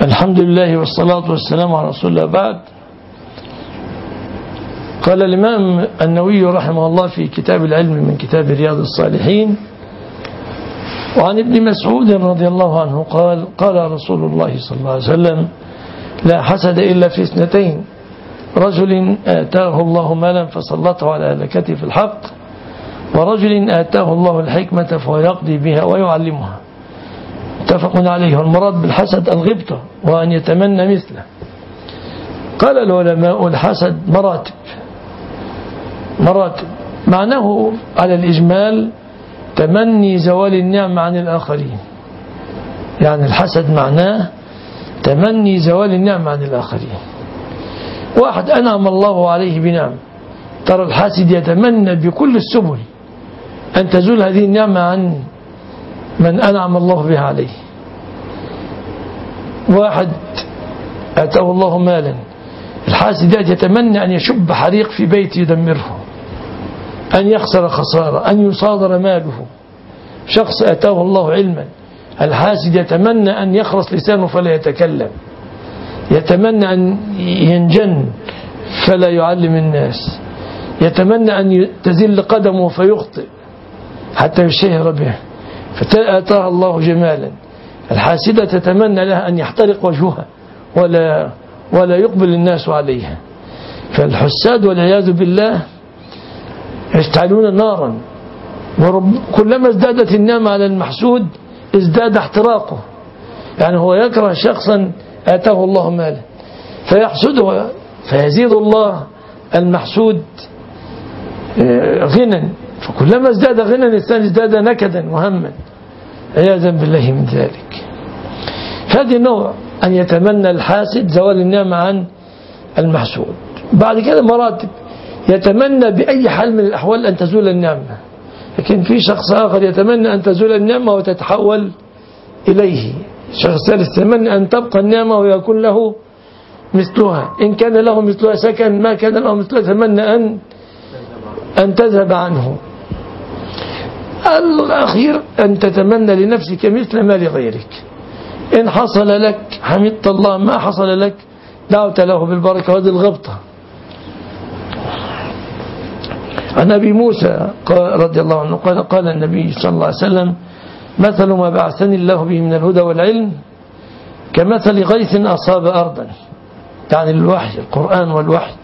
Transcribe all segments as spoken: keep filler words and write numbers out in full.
الحمد لله والصلاة والسلام على رسول الله. بعد، قال الإمام النووي رحمه الله في كتاب العلم من كتاب رياض الصالحين: وعن ابن مسعود رضي الله عنه قال: قال رسول الله صلى الله عليه وسلم: لا حسد إلا في اثنتين، رجل آتاه الله مالا فسلطه على هلكته في الحق، ورجل آتاه الله الحكمة فهو يقضي بها ويعلمها. متفق عليه. والمراد بالحسد الغبطة وأن يتمنى مثله. قال العلماء: الحسد مراتب مراتب معناه على الإجمال تمني زوال النعمة عن الآخرين. يعني الحسد معناه تمني زوال النعمة عن الآخرين. واحد أنعم الله عليه بنعمة، ترى الحاسد يتمنى بكل السبل أن تزول هذه النعمة عن من أنعم الله بها عليه. واحد آتاه الله مالا، الحاسد يتمنى أن يشب حريق في بيت يدمره، أن يخسر خسارة، أن يصادر ماله. شخص آتاه الله علما، الحاسد يتمنى أن يخرس لسانه فلا يتكلم، يتمنى أن ينجن فلا يعلم الناس، يتمنى أن تزل قدمه فيخطئ حتى يشهر به. فآتاها الله جمالا، الحاسدة تتمنى لها أن يحترق وجهها ولا ولا يقبل الناس عليها. فالحساد والعياذ بالله يشتعلون نارا، وكلما ازدادت النعمة على المحسود ازداد احتراقه. يعني هو يكره شخصا آتاه الله مالا فيحسده، فيزيد الله المحسود غنى، فكلما ازداد غنى الإنسان ازداد نكدا وهما عياذا بالله من ذلك. فهذه نوع أن يتمنى الحاسد زوال النعمة عن المحسود. بعد كده مراتب، يتمنى بأي حال من الأحوال أن تزول النعمة. لكن في شخص آخر يتمنى أن تزول النعمة وتتحول إليه. شخص ثالث يتمنى أن تبقى النعمة ويكون له مثلها، إن كان له مثلها سكن، ما كان له مثلها تمنى أن أن تذهب عنه. الأخير أن تتمنى لنفسك مثل ما لغيرك. إن حصل لك حمدت الله، ما حصل لك دعوت له بالبركة. وهذه الغبطة. عن أبي موسى رضي الله عنه قال: قال النبي صلى الله عليه وسلم: مثل ما بعثني الله به من الهدى والعلم كمثل غيث أصاب أرضا. يعني الوحي، القرآن والوحي،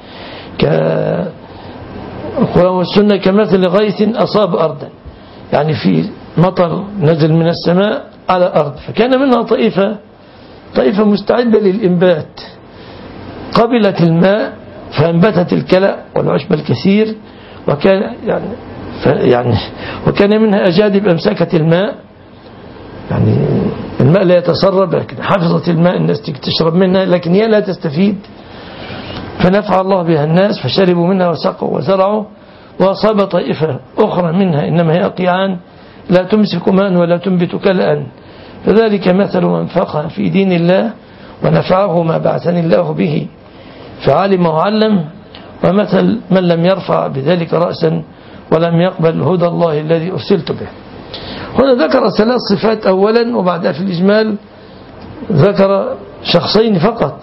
القرآن والسنة كمثل غيث أصاب أرضا، يعني في مطر نزل من السماء على الأرض، فكان منها طائفة طائفة مستعدة للإنبات، قبلت الماء فأنبتت الكلأ والعشب الكثير، وكان يعني يعني وكان منها أجادب أمسكت الماء، يعني الماء لا يتسرب لكن حفظت الماء، الناس تشرب منها لكن هي لا تستفيد، فنفع الله بها الناس فشربوا منها وسقوا وزرعوا. وأصاب طائفة أخرى منها إنما هي قيعان لا تمسك ماء ولا تنبت كلأ، فذلك مثل من فقه في دين الله ونفعه ما بعثني الله به فعلم وعلم، ومثل من لم يرفع بذلك رأسا ولم يقبل هدى الله الذي أرسلت به. هنا ذكر ثلاث صفات أولا، وبعدها في الإجمال ذكر شخصين فقط،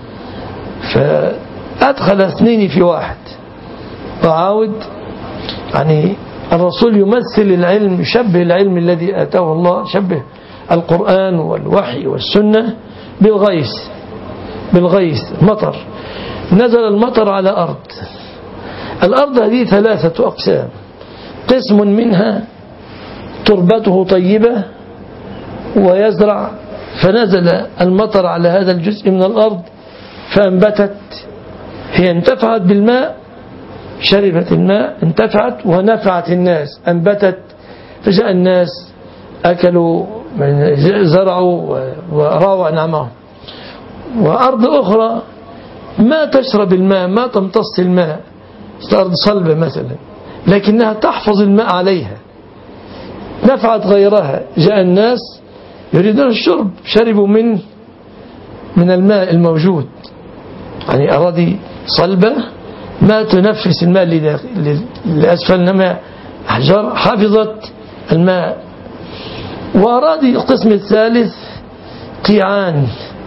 فأدخل اثنين في واحد. وعاود يعني الرسول يمثل العلم، يشبه العلم الذي آتاه الله، شبه القرآن والوحي والسنة بالغيث بالغيث مطر. نزل المطر على أرض، الأرض هذه ثلاثة أقسام: قسم منها تربته طيبة ويزرع، فنزل المطر على هذا الجزء من الأرض فأنبتت، هي انتفعت بالماء، شربت الماء انتفعت ونفعت الناس، أنبتت، فجاء الناس أكلوا زرعوا ورعوا أنعامهم. وأرض أخرى ما تشرب الماء، ما تمتص الماء، أرض صلبة مثلا، لكنها تحفظ الماء عليها، نفعت غيرها، جاء الناس يريدون الشرب شربوا من من الماء الموجود. يعني أراضي صلبة ما تنفس الماء لأسفل، إنما أحجار حفظت الماء. وأراضي القسم الثالث قيعان،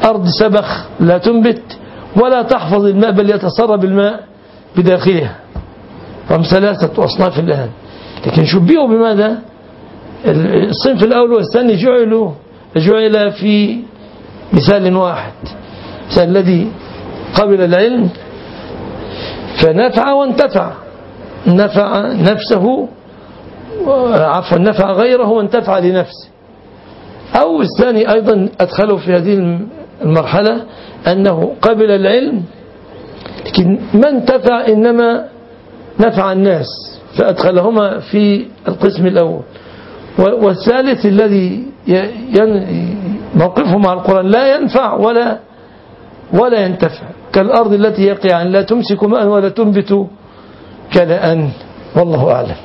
أرض سبخ لا تنبت ولا تحفظ الماء بل يتسرب الماء بداخلها، هم ثلاثة أصناف الآن. لكن شبهوا بماذا؟ الصنف الأول والثاني جعلوا جعل في مثال واحد، مثال الذي قبل العلم فنفع وانتفع، نفع نفسه عفوا نفع غيره وانتفع لنفسه. أو الثاني أيضا أدخله في هذه المرحلة أنه قبل العلم لكن ما انتفع إنما نفع الناس، فأدخلهما في القسم الأول. والثالث الذي موقفه مع القرآن لا ينفع ولا ولا ينتفع، كالأرض التي يقع لا تمسك ماء ولا تنبت كلأن، والله أعلم.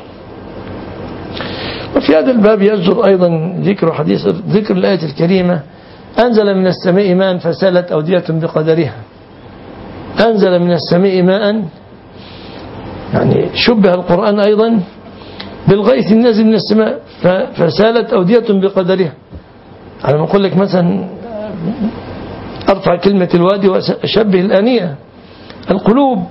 وفي هذا الباب يجر أيضا ذكر حديث ذكر الآية الكريمة: أنزل من السماء ماء فسالت أودية بقدرها. أنزل من السماء ماء، يعني شبه القرآن أيضا بالغيث النازل من السماء فسالت أودية بقدرها. أنا بقول لك مثلا أرفع كلمة الوادي وأشبه الآنية القلوب.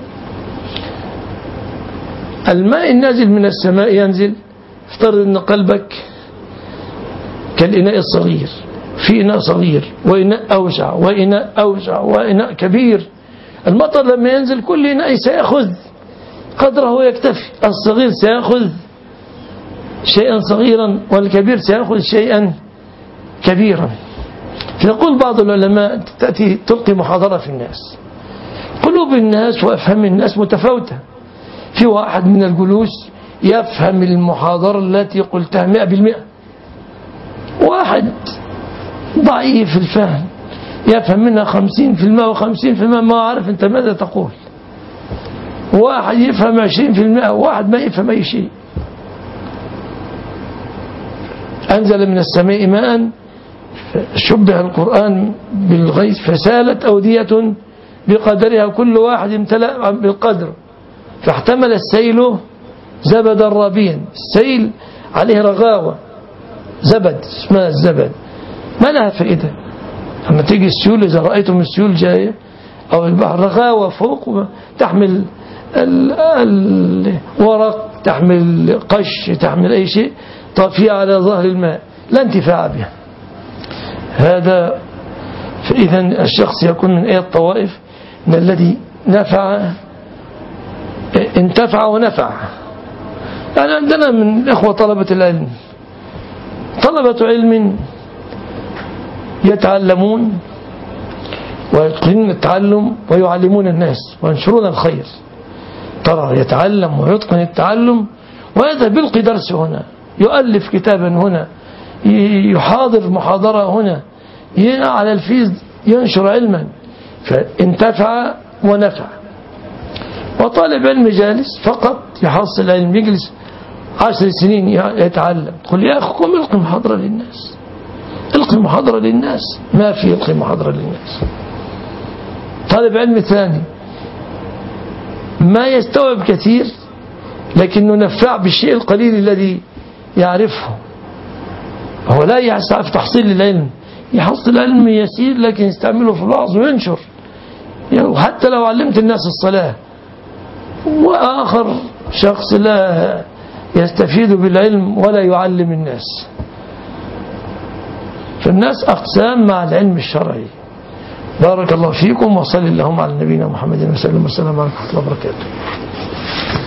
الماء النازل من السماء ينزل، افترض أن قلبك كالإناء الصغير، في إناء صغير وإناء أوسع وإناء أوسع وإناء كبير. المطر لما ينزل كل إناء سيأخذ قدره يكتفي، الصغير سيأخذ شيئا صغيرا والكبير سيأخذ شيئا كبيرا. فيقول بعض العلماء تأتي تلقي محاضرة في الناس، قلوب الناس وأفهام الناس متفاوتة. في واحد من الجلوس يفهم المحاضرة التي قلتها مئة بالمئة، واحد ضعيف الفهم يفهم منها خمسين في المئة وخمسين في المئة ما عارف أنت ماذا تقول، واحد يفهم عشرين في المئة وواحد ما يفهم أي شيء. أنزل من السماء ماء، شبه القرآن بالغيث فسالت أودية بقدرها، كل واحد امتلأ بالقدر، فاحتمل السيل زبدا رابيا. السيل عليه رغاوة، زبد اسمها الزبد، ما لها فائدة. لما تيجي السيول، إذا رأيتم السيول جاية أو البحر رغاوة فوق، تحمل الورق، تحمل قش، تحمل أي شيء، طافية على ظهر الماء لا انتفاع بها. هذا فإذا الشخص يكون من أي الطوائف من الذي نفع انتفع ونفع. يعني عندنا من الإخوة طلبة العلم، طلبة علم يتعلمون ويتقنون التعلم ويعلمون الناس وينشرون الخير. ترى يتعلم ويتقن التعلم ويذهب يلقي درس هنا، يؤلف كتابا هنا، يحاضر محاضرة هنا، على الفيز ينشر علما، فانتفع ونفع. وطالب علم جالس فقط يحصل علم، يجلس عشر سنين يتعلم، تقول يا أخي قم القي محاضرة للناس، القي محاضرة للناس، ما في القي محاضرة للناس. طالب علم ثاني ما يستوعب كثير لكنه نفع بالشيء القليل الذي يعرفه، هو لا يسعى في تحصيل العلم، يحصل العلم يسير لكن يستعمله في الوعظ وينشر، وحتى لو علمت الناس الصلاة. وآخر شخص لا يستفيد بالعلم ولا يعلم الناس. فالناس أقسام مع العلم الشرعي. بارك الله فيكم، وصلى اللهم على نبينا محمد وسلم، والسلام عليكم ورحمة الله وبركاته.